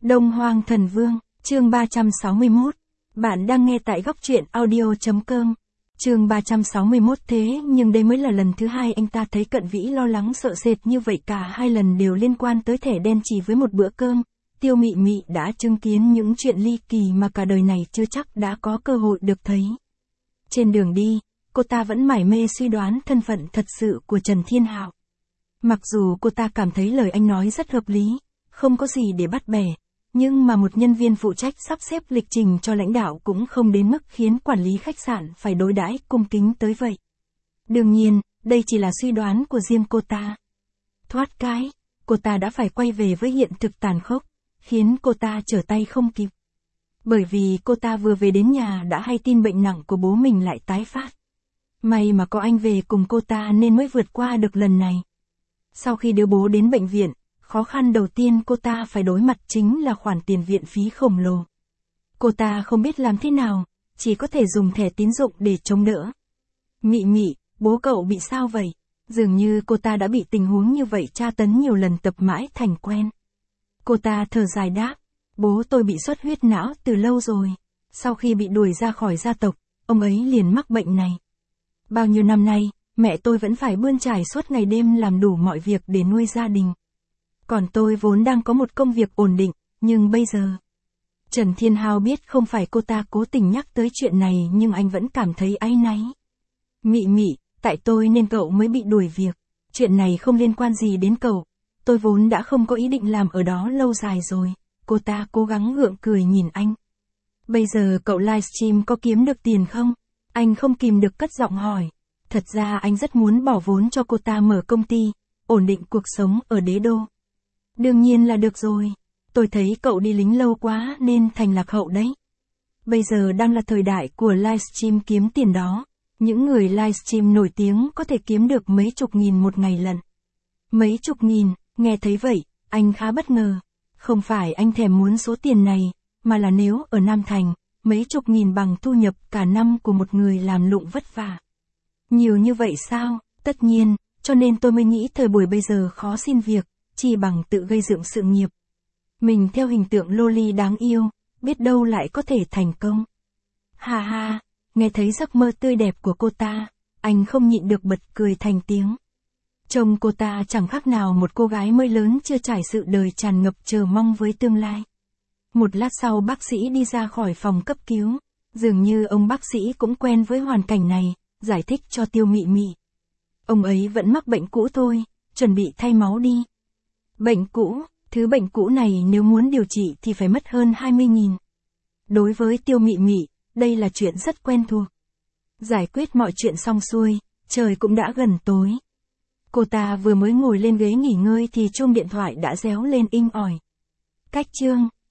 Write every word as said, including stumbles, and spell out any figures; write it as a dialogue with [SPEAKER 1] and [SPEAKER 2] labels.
[SPEAKER 1] Đông Hoang Thần Vương, chương ba trăm sáu mươi mốt. Bạn đang nghe tại góc truyện audio.com. Chương ba trăm sáu mươi mốt. Thế nhưng đây mới là lần thứ hai anh ta thấy Cận Vĩ lo lắng sợ sệt như vậy, cả hai lần đều liên quan tới thẻ đen chỉ với một bữa cơm. Tiêu Mị Mị đã chứng kiến những chuyện ly kỳ mà cả đời này chưa chắc đã có cơ hội được thấy. Trên đường đi, cô ta vẫn mải mê suy đoán thân phận thật sự của Trần Thiên Hạo. Mặc dù cô ta cảm thấy lời anh nói rất hợp lý, không có gì để bắt bẻ, nhưng mà một nhân viên phụ trách sắp xếp lịch trình cho lãnh đạo cũng không đến mức khiến quản lý khách sạn phải đối đãi cung kính tới vậy. Đương nhiên, đây chỉ là suy đoán của riêng cô ta. Thoát cái, cô ta đã phải quay về với hiện thực tàn khốc, khiến cô ta trở tay không kịp. Bởi vì cô ta vừa về đến nhà đã hay tin bệnh nặng của bố mình lại tái phát. May mà có anh về cùng cô ta nên mới vượt qua được lần này. Sau khi đưa bố đến bệnh viện, khó khăn đầu tiên cô ta phải đối mặt chính là khoản tiền viện phí khổng lồ. Cô ta không biết làm thế nào, chỉ có thể dùng thẻ tín dụng để chống đỡ. Mị Mị, bố cậu bị sao vậy? Dường như cô ta đã bị tình huống như vậy tra tấn nhiều lần tập mãi thành quen. Cô ta thở dài đáp, bố tôi bị xuất huyết não từ lâu rồi. Sau khi bị đuổi ra khỏi gia tộc, ông ấy liền mắc bệnh này. Bao nhiêu năm nay, mẹ tôi vẫn phải bươn trải suốt ngày đêm làm đủ mọi việc để nuôi gia đình. Còn tôi vốn đang có một công việc ổn định, nhưng bây giờ... Trần Thiên Hạo biết không phải cô ta cố tình nhắc tới chuyện này nhưng anh vẫn cảm thấy áy náy. Mị Mị, tại tôi nên cậu mới bị đuổi việc. Chuyện này không liên quan gì đến cậu. Tôi vốn đã không có ý định làm ở đó lâu dài rồi. Cô ta cố gắng gượng cười nhìn anh. Bây giờ cậu livestream có kiếm được tiền không? Anh không kìm được cất giọng hỏi. Thật ra anh rất muốn bỏ vốn cho cô ta mở công ty, ổn định cuộc sống ở đế đô. Đương nhiên là được rồi. Tôi thấy cậu đi lính lâu quá nên thành lạc hậu đấy. Bây giờ đang là thời đại của livestream kiếm tiền đó. Những người livestream nổi tiếng có thể kiếm được mấy chục nghìn một ngày lận. Mấy chục nghìn, nghe thấy vậy, anh khá bất ngờ. Không phải anh thèm muốn số tiền này, mà là nếu ở Nam Thành, mấy chục nghìn bằng thu nhập cả năm của một người làm lụng vất vả. Nhiều như vậy sao? Tất nhiên, cho nên tôi mới nghĩ thời buổi bây giờ khó xin việc, chỉ bằng tự gây dựng sự nghiệp. Mình theo hình tượng loli đáng yêu, biết đâu lại có thể thành công. Ha ha, nghe thấy giấc mơ tươi đẹp của cô ta, anh không nhịn được bật cười thành tiếng. Trông cô ta chẳng khác nào một cô gái mới lớn chưa trải sự đời tràn ngập chờ mong với tương lai. Một lát sau bác sĩ đi ra khỏi phòng cấp cứu, dường như ông bác sĩ cũng quen với hoàn cảnh này, giải thích cho Tiêu Mị Mị. Ông ấy vẫn mắc bệnh cũ thôi, chuẩn bị thay máu đi. Bệnh cũ, thứ bệnh cũ này nếu muốn điều trị thì phải mất hơn hai mươi nghìn. Đối với Tiêu Mị Mị, đây là chuyện rất quen thuộc. Giải quyết mọi chuyện xong xuôi, trời cũng đã gần tối. Cô ta vừa mới ngồi lên ghế nghỉ ngơi thì chuông điện thoại đã réo lên inh ỏi. Cách chương,